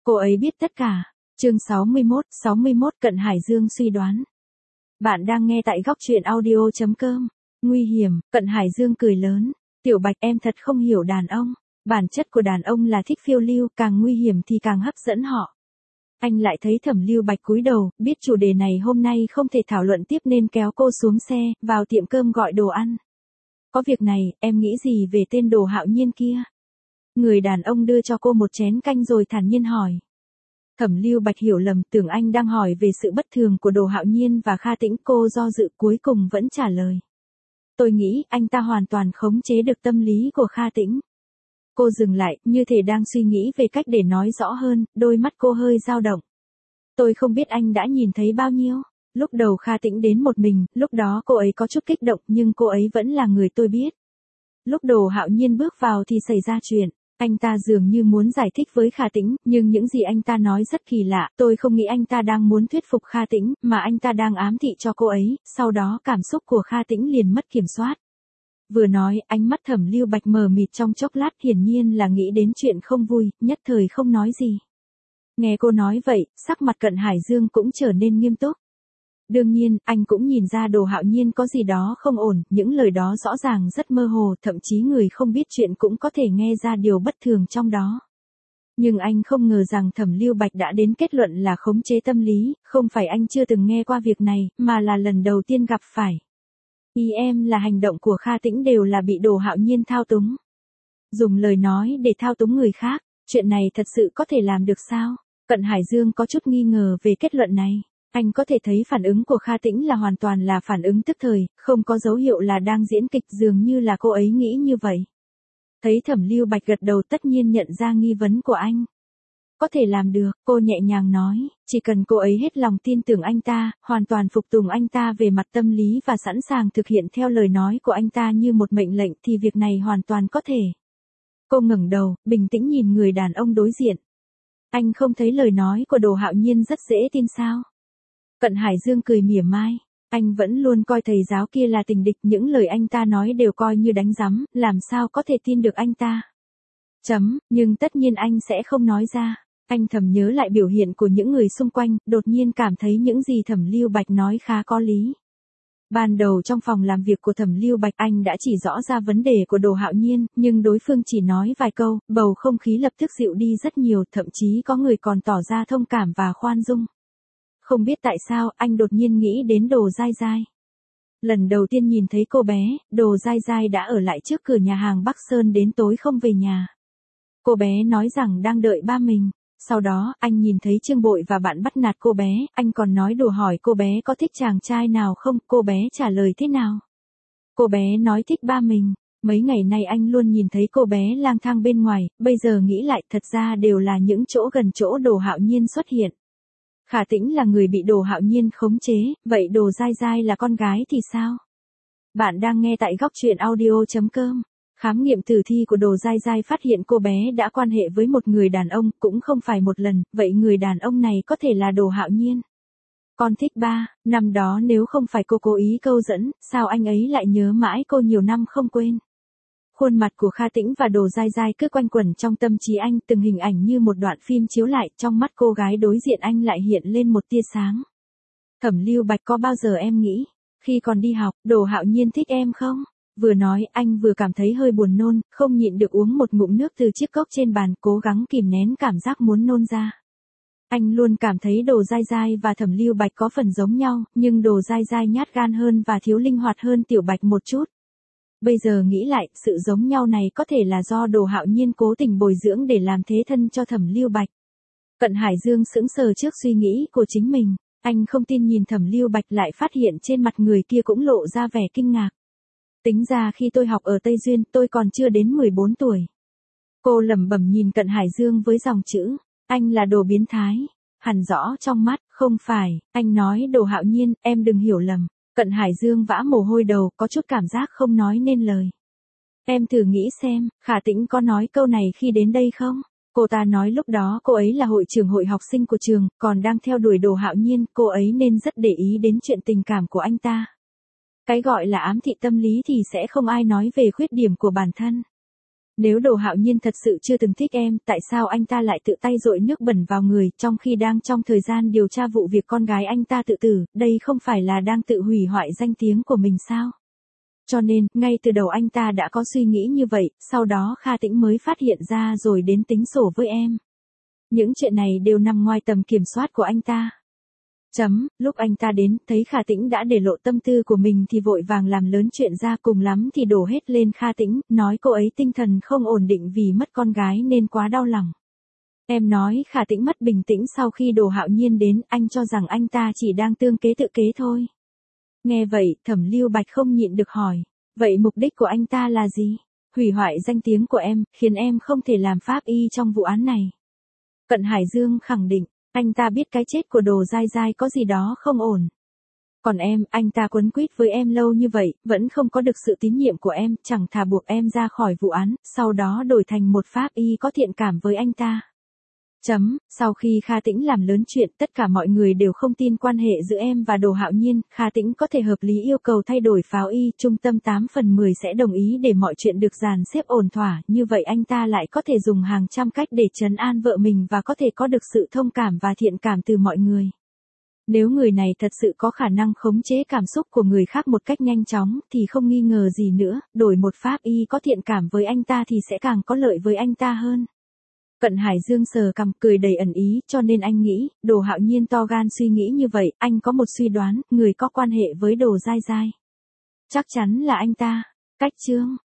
Cô ấy biết tất cả. Chương 61 Cận Hải Dương suy đoán. Bạn đang nghe tại góc truyện audio.com. Nguy hiểm, Cận Hải Dương cười lớn. Tiểu Bạch, em thật không hiểu đàn ông. Bản chất của đàn ông là thích phiêu lưu, càng nguy hiểm thì càng hấp dẫn họ. Anh lại thấy Thẩm Lưu Bạch cúi đầu, biết chủ đề này hôm nay không thể thảo luận tiếp nên kéo cô xuống xe, vào tiệm cơm gọi đồ ăn. Có việc này, em nghĩ gì về tên Đồ Hạo Nhiên kia? Người đàn ông đưa cho cô một chén canh rồi thản nhiên hỏi. Thẩm Lưu Bạch hiểu lầm, tưởng anh đang hỏi về sự bất thường của Đồ Hạo Nhiên và Kha Tĩnh. Cô do dự cuối cùng vẫn trả lời. Tôi nghĩ anh ta hoàn toàn khống chế được tâm lý của Kha Tĩnh. Cô dừng lại, như thể đang suy nghĩ về cách để nói rõ hơn, đôi mắt cô hơi dao động. Tôi không biết anh đã nhìn thấy bao nhiêu. Lúc đầu Kha Tĩnh đến một mình, lúc đó cô ấy có chút kích động nhưng cô ấy vẫn là người tôi biết. Lúc Đồ Hạo Nhiên bước vào thì xảy ra chuyện. Anh ta dường như muốn giải thích với Kha Tĩnh, nhưng những gì anh ta nói rất kỳ lạ. Tôi không nghĩ anh ta đang muốn thuyết phục Kha Tĩnh, mà anh ta đang ám thị cho cô ấy. Sau đó cảm xúc của Kha Tĩnh liền mất kiểm soát. Vừa nói, ánh mắt Thẩm Lưu Bạch mờ mịt trong chốc lát, hiển nhiên là nghĩ đến chuyện không vui, nhất thời không nói gì. Nghe cô nói vậy, sắc mặt Cận Hải Dương cũng trở nên nghiêm túc. Đương nhiên, anh cũng nhìn ra Đồ Hạo Nhiên có gì đó không ổn, những lời đó rõ ràng rất mơ hồ, thậm chí người không biết chuyện cũng có thể nghe ra điều bất thường trong đó. Nhưng anh không ngờ rằng Thẩm Lưu Bạch đã đến kết luận là khống chế tâm lý, không phải anh chưa từng nghe qua việc này, mà là lần đầu tiên gặp phải. Ý em là hành động của Kha Tĩnh đều là bị Đồ Hạo Nhiên thao túng. Dùng lời nói để thao túng người khác, chuyện này thật sự có thể làm được sao? Cận Hải Dương có chút nghi ngờ về kết luận này. Anh có thể thấy phản ứng của Kha Tĩnh là hoàn toàn là phản ứng tức thời, không có dấu hiệu là đang diễn kịch, dường như là cô ấy nghĩ như vậy. Thấy Thẩm Lưu Bạch gật đầu, tất nhiên nhận ra nghi vấn của anh. Có thể làm được, cô nhẹ nhàng nói, chỉ cần cô ấy hết lòng tin tưởng anh ta, hoàn toàn phục tùng anh ta về mặt tâm lý và sẵn sàng thực hiện theo lời nói của anh ta như một mệnh lệnh thì việc này hoàn toàn có thể. Cô ngẩng đầu, bình tĩnh nhìn người đàn ông đối diện. Anh không thấy lời nói của Đồ Hạo Nhiên rất dễ tin sao? Cận Hải Dương cười mỉa mai. Anh vẫn luôn coi thầy giáo kia là tình địch, những lời anh ta nói đều coi như đánh giấm, làm sao có thể tin được anh ta. Nhưng tất nhiên anh sẽ không nói ra. Anh thầm nhớ lại biểu hiện của những người xung quanh, đột nhiên cảm thấy những gì Thẩm Lưu Bạch nói khá có lý. Ban đầu trong phòng làm việc của Thẩm Lưu Bạch, anh đã chỉ rõ ra vấn đề của Đồ Hạo Nhiên, nhưng đối phương chỉ nói vài câu, bầu không khí lập tức dịu đi rất nhiều, thậm chí có người còn tỏ ra thông cảm và khoan dung. Không biết tại sao, anh đột nhiên nghĩ đến Đồ Giai Giai. Lần đầu tiên nhìn thấy cô bé, Đồ Giai Giai đã ở lại trước cửa nhà hàng Bắc Sơn đến tối không về nhà. Cô bé nói rằng đang đợi ba mình. Sau đó, anh nhìn thấy Trương Bội và bạn bắt nạt cô bé, anh còn nói đùa hỏi cô bé có thích chàng trai nào không, cô bé trả lời thế nào. Cô bé nói thích ba mình. Mấy ngày nay anh luôn nhìn thấy cô bé lang thang bên ngoài, bây giờ nghĩ lại thật ra đều là những chỗ gần chỗ Đồ Hạo Nhiên xuất hiện. Khả Tĩnh là người bị Đồ Hạo Nhiên khống chế, vậy Đồ Giai Giai là con gái thì sao? Bạn đang nghe tại góc truyện audio.com. Khám nghiệm tử thi của Đồ Giai Giai phát hiện cô bé đã quan hệ với một người đàn ông, cũng không phải một lần, vậy người đàn ông này có thể là Đồ Hạo Nhiên. Con thích ba, năm đó nếu không phải cô cố ý câu dẫn, sao anh ấy lại nhớ mãi cô nhiều năm không quên. Khuôn mặt của Kha Tĩnh và Đồ Giai Giai cứ quanh quẩn trong tâm trí anh, từng hình ảnh như một đoạn phim chiếu lại, trong mắt cô gái đối diện anh lại hiện lên một tia sáng. Thẩm Lưu Bạch, có bao giờ em nghĩ, khi còn đi học, Đồ Hạo Nhiên thích em không? Vừa nói, anh vừa cảm thấy hơi buồn nôn, không nhịn được uống một ngụm nước từ chiếc cốc trên bàn, cố gắng kìm nén cảm giác muốn nôn ra. Anh luôn cảm thấy Đồ Giai Giai và Thẩm Lưu Bạch có phần giống nhau, nhưng Đồ Giai Giai nhát gan hơn và thiếu linh hoạt hơn Tiểu Bạch một chút. Bây giờ nghĩ lại, sự giống nhau này có thể là do Đồ Hạo Nhiên cố tình bồi dưỡng để làm thế thân cho Thẩm Lưu Bạch. Cận Hải Dương sững sờ trước suy nghĩ của chính mình, anh không tin nhìn Thẩm Lưu Bạch, lại phát hiện trên mặt người kia cũng lộ ra vẻ kinh ngạc. Tính ra khi tôi học ở Tây Duyên, tôi còn chưa đến 14 tuổi. Cô lẩm bẩm nhìn Cận Hải Dương với dòng chữ, anh là đồ biến thái. Hằn rõ trong mắt, không phải, anh nói Đồ Hạo Nhiên, em đừng hiểu lầm. Cận Hải Dương vã mồ hôi đầu, có chút cảm giác không nói nên lời. Em thử nghĩ xem, Khả Tĩnh có nói câu này khi đến đây không? Cô ta nói lúc đó cô ấy là hội trưởng hội học sinh của trường, còn đang theo đuổi Đồ Hạo Nhiên, cô ấy nên rất để ý đến chuyện tình cảm của anh ta. Cái gọi là ám thị tâm lý thì sẽ không ai nói về khuyết điểm của bản thân. Nếu Đồ Hạo Nhiên thật sự chưa từng thích em, tại sao anh ta lại tự tay dội nước bẩn vào người, trong khi đang trong thời gian điều tra vụ việc con gái anh ta tự tử, đây không phải là đang tự hủy hoại danh tiếng của mình sao? Cho nên, ngay từ đầu anh ta đã có suy nghĩ như vậy, sau đó Kha Tĩnh mới phát hiện ra rồi đến tính sổ với em. Những chuyện này đều nằm ngoài tầm kiểm soát của anh ta. Lúc anh ta đến, thấy Kha Tĩnh đã để lộ tâm tư của mình thì vội vàng làm lớn chuyện ra, cùng lắm thì đổ hết lên Kha Tĩnh, nói cô ấy tinh thần không ổn định vì mất con gái nên quá đau lòng. Em nói Kha Tĩnh mất bình tĩnh sau khi Đồ Hạo Nhiên đến, anh cho rằng anh ta chỉ đang tương kế tự kế thôi. Nghe vậy, Thẩm Lưu Bạch không nhịn được hỏi, vậy mục đích của anh ta là gì? Hủy hoại danh tiếng của em, khiến em không thể làm pháp y trong vụ án này. Cận Hải Dương khẳng định, anh ta biết cái chết của Đồ Giai Giai có gì đó không ổn. Còn em, anh ta quấn quýt với em lâu như vậy, vẫn không có được sự tín nhiệm của em, chẳng thà buộc em ra khỏi vụ án, sau đó đổi thành một pháp y có thiện cảm với anh ta. Sau khi Kha Tĩnh làm lớn chuyện, tất cả mọi người đều không tin quan hệ giữa em và Đồ Hạo Nhiên, Kha Tĩnh có thể hợp lý yêu cầu thay đổi pháo y, trung tâm 8 phần 10 sẽ đồng ý để mọi chuyện được dàn xếp ổn thỏa, như vậy anh ta lại có thể dùng hàng trăm cách để trấn an vợ mình và có thể có được sự thông cảm và thiện cảm từ mọi người. Nếu người này thật sự có khả năng khống chế cảm xúc của người khác một cách nhanh chóng thì không nghi ngờ gì nữa, đổi một pháp y có thiện cảm với anh ta thì sẽ càng có lợi với anh ta hơn. Cận Hải Dương sờ cằm cười đầy ẩn ý, cho nên anh nghĩ, Đồ Hạo Nhiên to gan suy nghĩ như vậy, anh có một suy đoán, người có quan hệ với Đồ Giai Giai. Chắc chắn là anh ta. Cách chương